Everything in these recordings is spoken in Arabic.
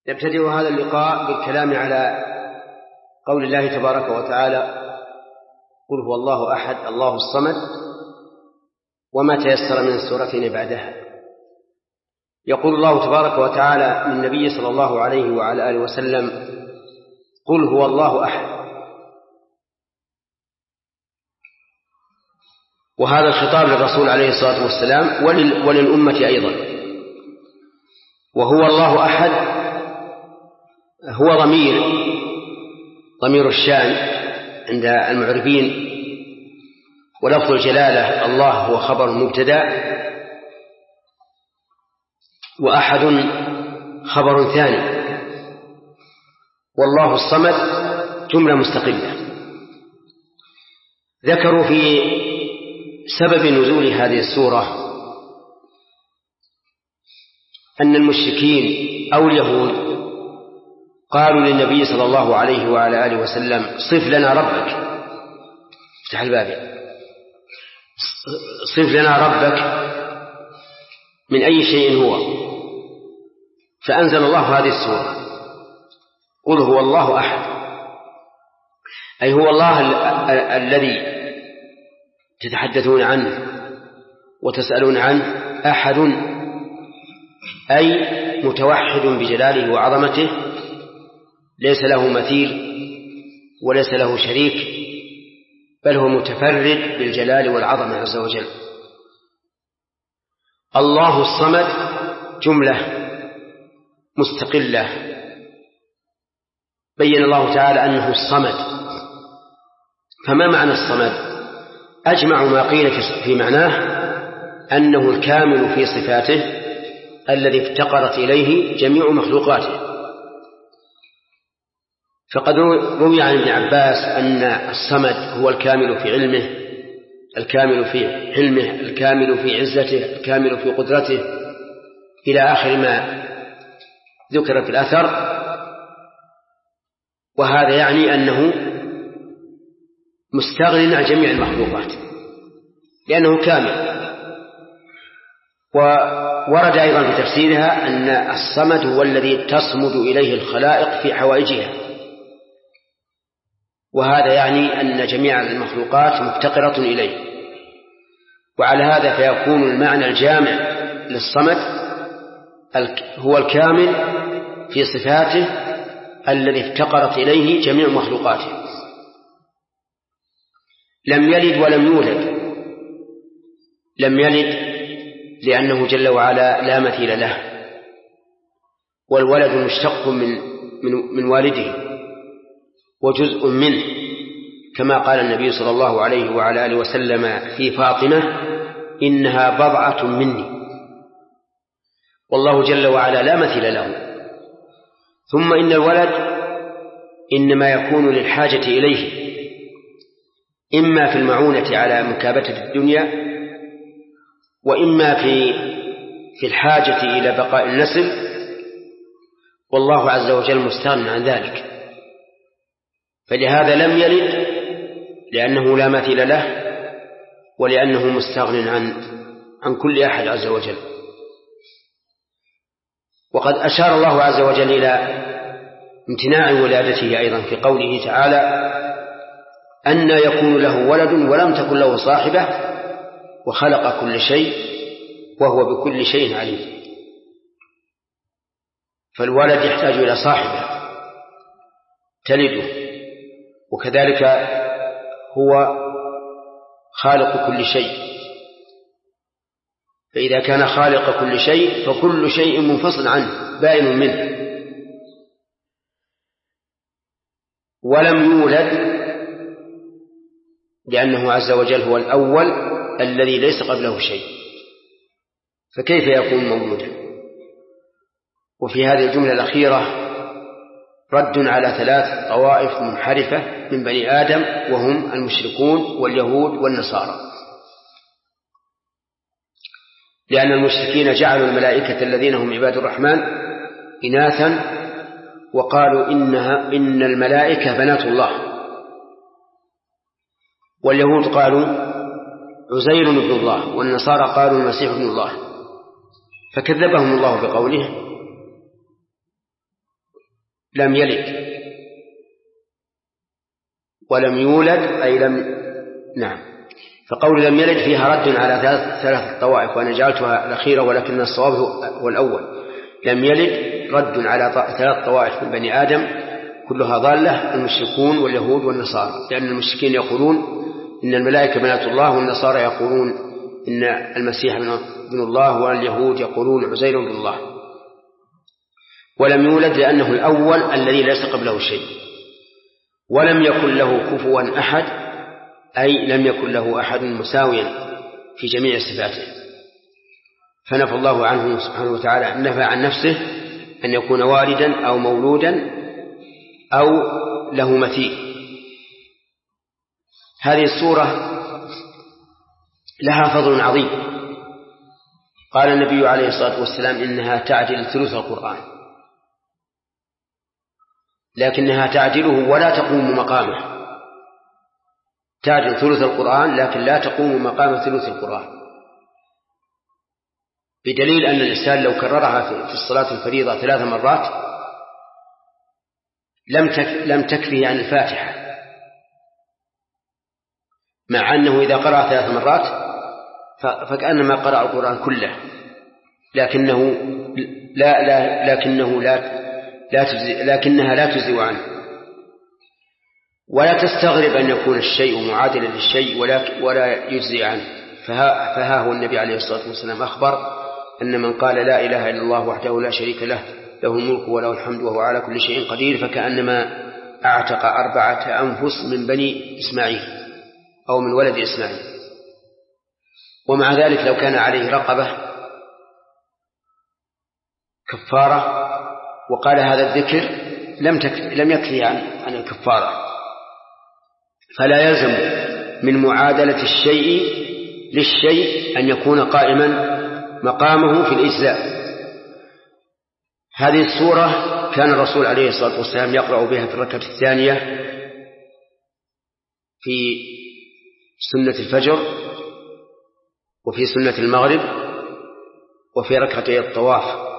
نبتدئ هذا اللقاء بالكلام على قول الله تبارك وتعالى: قل هو الله أحد الله الصمد، وما تيسر من السورتين بعدها. يقول الله تبارك وتعالى للنبي صلى الله عليه وعلى آله وسلم: قل هو الله أحد. وهذا الخطاب للرسول عليه الصلاة والسلام وللأمة أيضا. وهو الله أحد هو ضمير الشان عند المعربين، ولفظ الجلالة الله هو خبر مبتدأ، وأحد خبر ثاني، والله الصمد جملة مستقلة. ذكروا في سبب نزول هذه السورة أن المشركين أو اليهود قالوا للنبي صلى الله عليه وعلى آله وسلم: صف لنا ربك، افتح الباب، صف لنا ربك من أي شيء هو. فأنزل الله هذه السورة: قل هو الله أحد، أي هو الله الذي تتحدثون عنه وتسألون عنه أحد، أي متوحد بجلاله وعظمته، ليس له مثيل وليس له شريك، بل هو متفرد بالجلال والعظمة عز وجل. الله الصمد جملة مستقلة، بين الله تعالى أنه الصمد. فما معنى الصمد؟ أجمع ما قيل في معناه أنه الكامل في صفاته الذي افتقرت إليه جميع مخلوقاته. فقد روي عن ابن عباس أن الصمد هو الكامل في علمه، الكامل في حلمه، الكامل في عزته، الكامل في قدرته، إلى آخر ما ذكر في الأثر. وهذا يعني أنه مستغن عن جميع المخلوقات لأنه كامل. وورد أيضا في تفسيرها أن الصمد هو الذي تصمد إليه الخلائق في حوائجها، وهذا يعني أن جميع المخلوقات مفتقرة إليه. وعلى هذا فيكون المعنى الجامع للصمد هو الكامل في صفاته الذي افتقرت إليه جميع مخلوقاته. لم يلد ولم يولد. لم يلد لأنه جل وعلا لا مثيل له، والولد مشتق من والده وجزء منه، كما قال النبي صلى الله عليه وعلى آله وسلم في فاطمة: إنها بضعة مني. والله جل وعلا لا مثيل له. ثم إن الولد إنما يكون للحاجة إليه، إما في المعونة على مكابتة الدنيا، وإما في الحاجة إلى بقاء النسل، والله عز وجل مستغن عن ذلك. فلهذا لم يلد لأنه لا مثيل له، ولأنه مستغن عن كل أحد عز وجل. وقد أشار الله عز وجل إلى امتناع ولادته أيضا في قوله تعالى: أن يكون له ولد ولم تكن له صاحبة وخلق كل شيء وهو بكل شيء عليم. فالولد يحتاج إلى صاحبة تلده، وكذلك هو خالق كل شيء. فإذا كان خالق كل شيء فكل شيء منفصل عنه بائن منه. ولم يولد لأنه عز وجل هو الأول الذي ليس قبله شيء، فكيف يكون مولودا؟ وفي هذه الجملة الأخيرة رد على 3 طوائف منحرفة من بني آدم، وهم المشركون واليهود والنصارى. لأن المشركين جعلوا الملائكة الذين هم عباد الرحمن إناثا، وقالوا إن الملائكة بنات الله. واليهود قالوا عزير ابن الله، والنصارى قالوا المسيح ابن الله، فكذبهم الله بقوله: لم يلد ولم يولد أي نعم. فقول لم يلد فيها رد على ثلاث طوائف، وأنا جعلتها الأخيرة ولكن الصواب هو الأول. لم يلد رد على ثلاث طوائف من بني آدم كلها ضالة: المشركون واليهود والنصارى، لأن المشركين يقولون إن الملائكة بنات الله، والنصارى يقولون إن المسيح ابن الله، واليهود يقولون عزير ابن الله. ولم يولد لأنه الأول الذي ليس قبله شيء. ولم يكن له كفوا أحد، أي لم يكن له أحد مساويا في جميع صفاته. فنفى الله عنه سبحانه وتعالى، نفى عن نفسه أن يكون والدا أو مولودا أو له مثيل. هذه السورة لها فضل عظيم. قال النبي عليه الصلاة والسلام إنها تعدل ثلث القرآن، لكنها تعدله ولا تقوم مقامه. تعدل ثلث القرآن لكن لا تقوم مقام ثلث القرآن، بدليل أن الإنسان لو كررها في الصلاة الفريضة 3 مرات لم تكفيه عن الفاتحة، مع أنه إذا قرأ 3 مرات فكأنما قرأ القرآن كله، لكنها لا تجزئ عنه. ولا تستغرب أن يكون الشيء معادلا للشيء ولا يجزئ عنه. فها هو النبي عليه الصلاة والسلام أخبر أن من قال لا إله إلا الله وحده لا شريك له، له الملك وله الحمد وهو على كل شيء قدير، فكأنما أعتق 4 أنفس من بني إسماعيل أو من ولد إسماعيل. ومع ذلك لو كان عليه رقبة كفارة وقال هذا الذكر لم يكفي عن الكفارة. فلا يلزم من معادلة الشيء للشيء أن يكون قائما مقامه في الإجزاء. هذه السورة كان الرسول عليه الصلاة والسلام يقرأ بها في الركعة الثانية في سنة الفجر، وفي سنة المغرب، وفي ركعتي الطواف،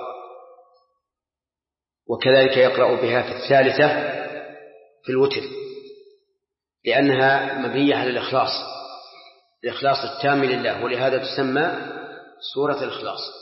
وكذلك يقرأ بها في الثالثة في الوتر، لأنها مبنية على الإخلاص التام لله، ولهذا تسمى سورة الإخلاص.